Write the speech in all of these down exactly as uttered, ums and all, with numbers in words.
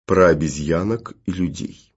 Про обезьянок и людей.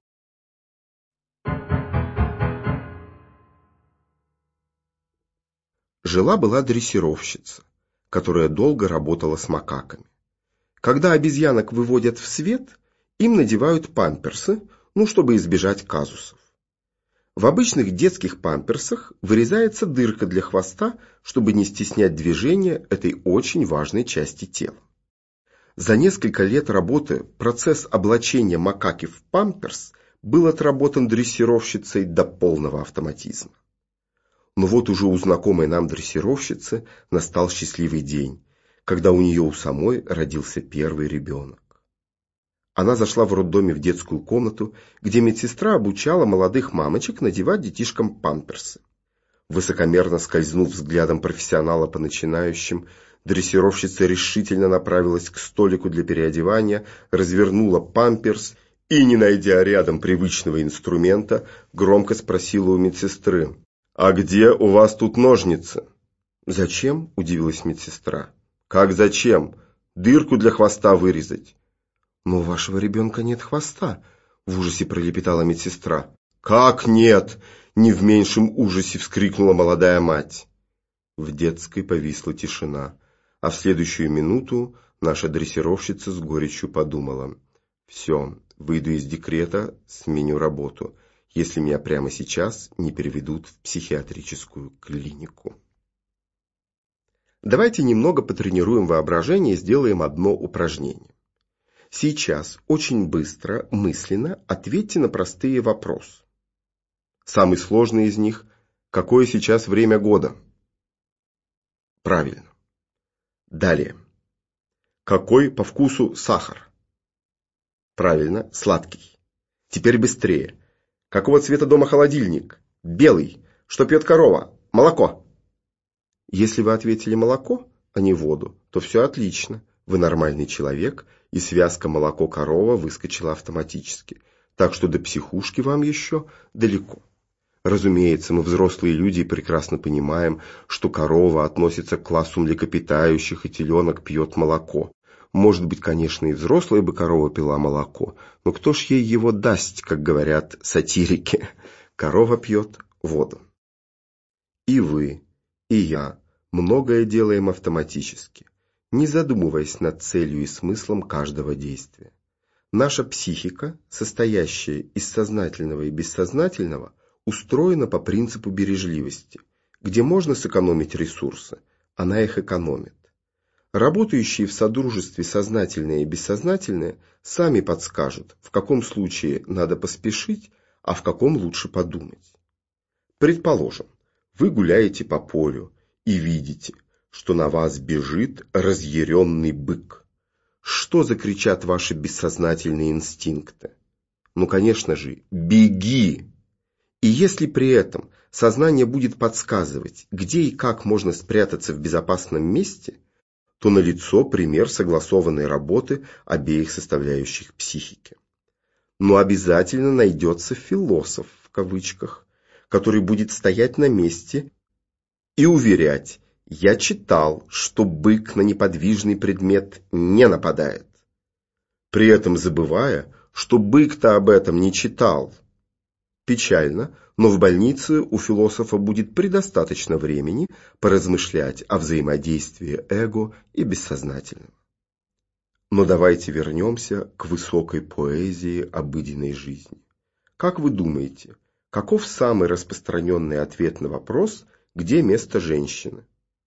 Жила-была дрессировщица, которая долго работала с макаками. Когда обезьянок выводят в свет, им надевают памперсы, ну, чтобы избежать казусов. В обычных детских памперсах вырезается дырка для хвоста, чтобы не стеснять движение этой очень важной части тела. За несколько лет работы процесс облачения макаки в памперс был отработан дрессировщицей до полного автоматизма. Но вот уже у знакомой нам дрессировщицы настал счастливый день, когда у нее у самой родился первый ребенок. Она зашла в роддоме в детскую комнату, где медсестра обучала молодых мамочек надевать детишкам памперсы. Высокомерно скользнув взглядом профессионала по начинающим, дрессировщица решительно направилась к столику для переодевания, развернула памперс и, не найдя рядом привычного инструмента, громко спросила у медсестры: «А где у вас тут ножницы?» «Зачем?» – удивилась медсестра. «Как зачем? Дырку для хвоста вырезать». «Но у вашего ребенка нет хвоста», – в ужасе пролепетала медсестра. «Как нет?» – не в меньшем ужасе вскрикнула молодая мать. В детской повисла тишина, а в следующую минуту наша дрессировщица с горечью подумала: «Все, выйду из декрета, сменю работу, если меня прямо сейчас не переведут в психиатрическую клинику». Давайте немного потренируем воображение и сделаем одно упражнение. Сейчас очень быстро, мысленно ответьте на простые вопросы. Самый сложный из них – какое сейчас время года? Правильно. Далее. Какой по вкусу сахар? Правильно, сладкий. Теперь быстрее. Какого цвета дома холодильник? Белый. Что пьет корова? Молоко. Если вы ответили молоко, а не воду, то все отлично. Вы нормальный человек, и связка молоко-корова выскочила автоматически. Так что до психушки вам еще далеко. Разумеется, мы взрослые люди и прекрасно понимаем, что корова относится к классу млекопитающих, и теленок пьет молоко. Может быть, конечно, и взрослая бы корова пила молоко, но кто ж ей его даст, как говорят сатирики? Корова пьет воду. И вы, и я многое делаем автоматически, не задумываясь над целью и смыслом каждого действия. Наша психика, состоящая из сознательного и бессознательного, устроена по принципу бережливости. Где можно сэкономить ресурсы, она их экономит. Работающие в содружестве сознательные и бессознательные сами подскажут, в каком случае надо поспешить, а в каком лучше подумать. Предположим, вы гуляете по полю и видите, что на вас бежит разъяренный бык. Что закричат ваши бессознательные инстинкты? Ну, конечно же, беги! И если при этом сознание будет подсказывать, где и как можно спрятаться в безопасном месте, то налицо пример согласованной работы обеих составляющих психики. Но обязательно найдется «философ» в кавычках, который будет стоять на месте и уверять: «Я читал, что бык на неподвижный предмет не нападает», при этом забывая, что бык-то об этом не читал. Печально, но в больнице у философа будет предостаточно времени поразмышлять о взаимодействии эго и бессознательного. Но давайте вернемся к высокой поэзии обыденной жизни. Как вы думаете, каков самый распространенный ответ на вопрос, где место женщины?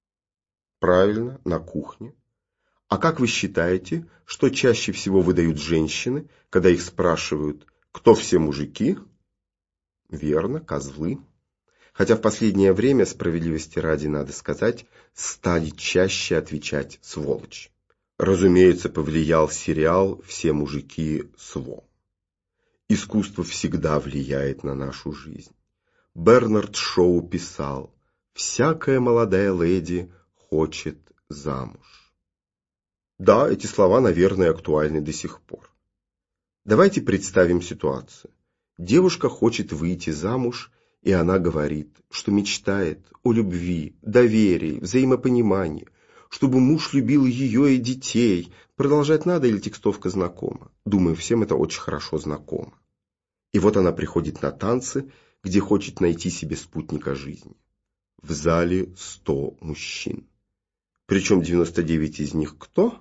Правильно, на кухне. А как вы считаете, что чаще всего выдают женщины, когда их спрашивают: кто все мужики? Верно, козлы. Хотя в последнее время, справедливости ради надо сказать, стали чаще отвечать сволочь. Разумеется, повлиял сериал «Все мужики сво». Искусство всегда влияет на нашу жизнь. Бернард Шоу писал: «Всякая молодая леди хочет замуж». Да, эти слова, наверное, актуальны до сих пор. Давайте представим ситуацию. Девушка хочет выйти замуж, и она говорит, что мечтает о любви, доверии, взаимопонимании, чтобы муж любил ее и детей, Продолжать надо или текстовка знакома? Думаю, всем это очень хорошо знакомо. И вот она приходит на танцы, где хочет найти себе спутника жизни. В зале сто мужчин. Причем девяносто девять из них кто?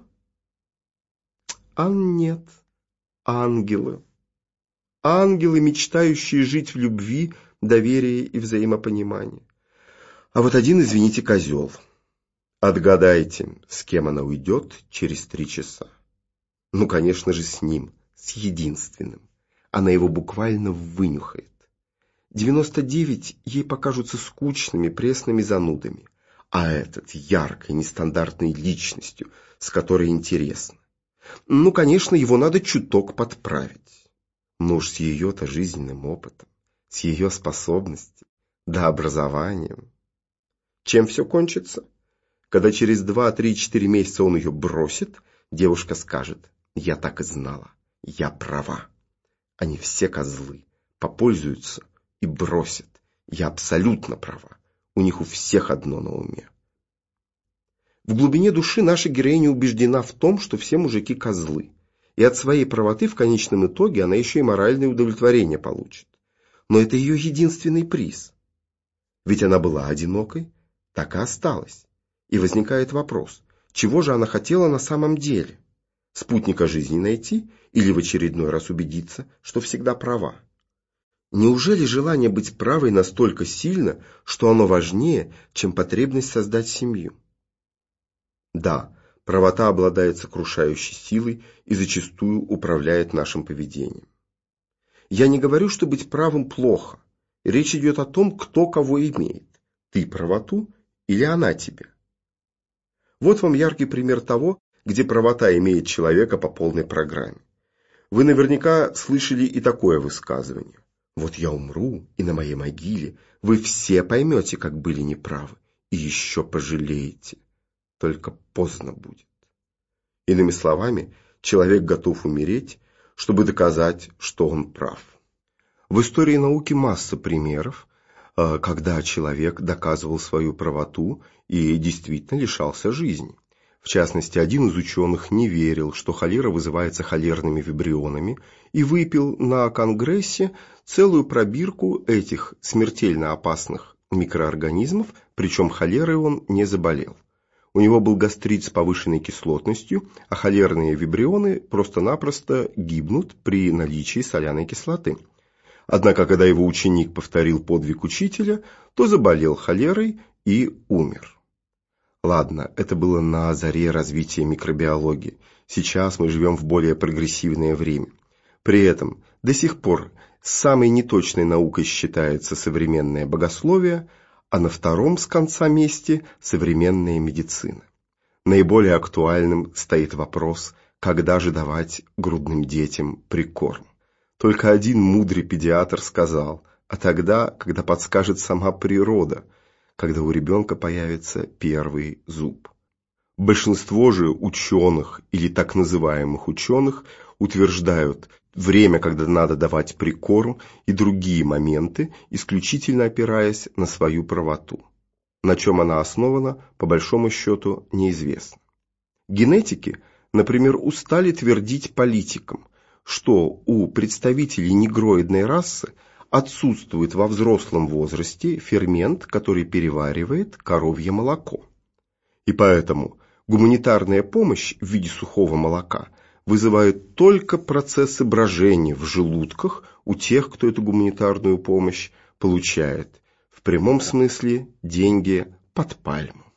А нет, ангелы. Ангелы, мечтающие жить в любви, доверии и взаимопонимании. А вот один, извините, козел. Отгадайте, с кем она уйдет через три часа. Ну, конечно же, с ним, с единственным. Она его буквально вынюхает. девяносто девять ей покажутся скучными, пресными занудами, а этот яркой, нестандартной личностью, с которой интересно. Ну, конечно, его надо чуток подправить. Но уж с ее-то жизненным опытом, с ее способностями, да образованием. Чем все кончится? Когда через два, три, четыре месяца он ее бросит, девушка скажет: «Я так и знала, я права. Они все козлы, попользуются и бросят. Я абсолютно права. У них у всех одно на уме». В глубине души наша героиня убеждена в том, что все мужики козлы. И от своей правоты в конечном итоге она еще и моральное удовлетворение получит. Но это ее единственный приз. Ведь она была одинокой, так и осталась. И возникает вопрос, чего же она хотела на самом деле? Спутника жизни найти или в очередной раз убедиться, что всегда права? Неужели желание быть правой настолько сильно, что оно важнее, чем потребность создать семью? Да, правота обладает сокрушающей силой и зачастую управляет нашим поведением. Я не говорю, что быть правым плохо. Речь идет о том, кто кого имеет. Ты правоту или она тебя? Вот вам яркий пример того, где правота имеет человека по полной программе. Вы наверняка слышали и такое высказывание. Вот я умру, и на моей могиле вы все поймете, как были неправы, и еще пожалеете. Только поздно будет. Иными словами, человек готов умереть, чтобы доказать, что он прав. В истории науки масса примеров, когда человек доказывал свою правоту и действительно лишался жизни. В частности, один из ученых не верил, что холера вызывается холерными вибрионами, и выпил на конгрессе целую пробирку этих смертельно опасных микроорганизмов, причем холерой он не заболел. У него был гастрит с повышенной кислотностью, а холерные вибрионы просто-напросто гибнут при наличии соляной кислоты. Однако, когда его ученик повторил подвиг учителя, то заболел холерой и умер. Ладно, это было на заре развития микробиологии. Сейчас мы живем в более прогрессивное время. При этом до сих пор самой неточной наукой считается современное богословие, а на втором с конца месте современная медицина. Наиболее актуальным стоит вопрос, когда же давать грудным детям прикорм. Только один мудрый педиатр сказал: а тогда, когда подскажет сама природа, когда у ребенка появится первый зуб. Большинство же ученых или так называемых ученых утверждают время, когда надо давать прикорм, и другие моменты, исключительно опираясь на свою правоту. На чем она основана, по большому счету, неизвестно. Генетики, например, устали твердить политикам, что у представителей негроидной расы отсутствует во взрослом возрасте фермент, который переваривает коровье молоко. И поэтому гуманитарная помощь в виде сухого молока вызывает только процессы брожения в желудках у тех, кто эту гуманитарную помощь получает. В прямом смысле деньги под пальму.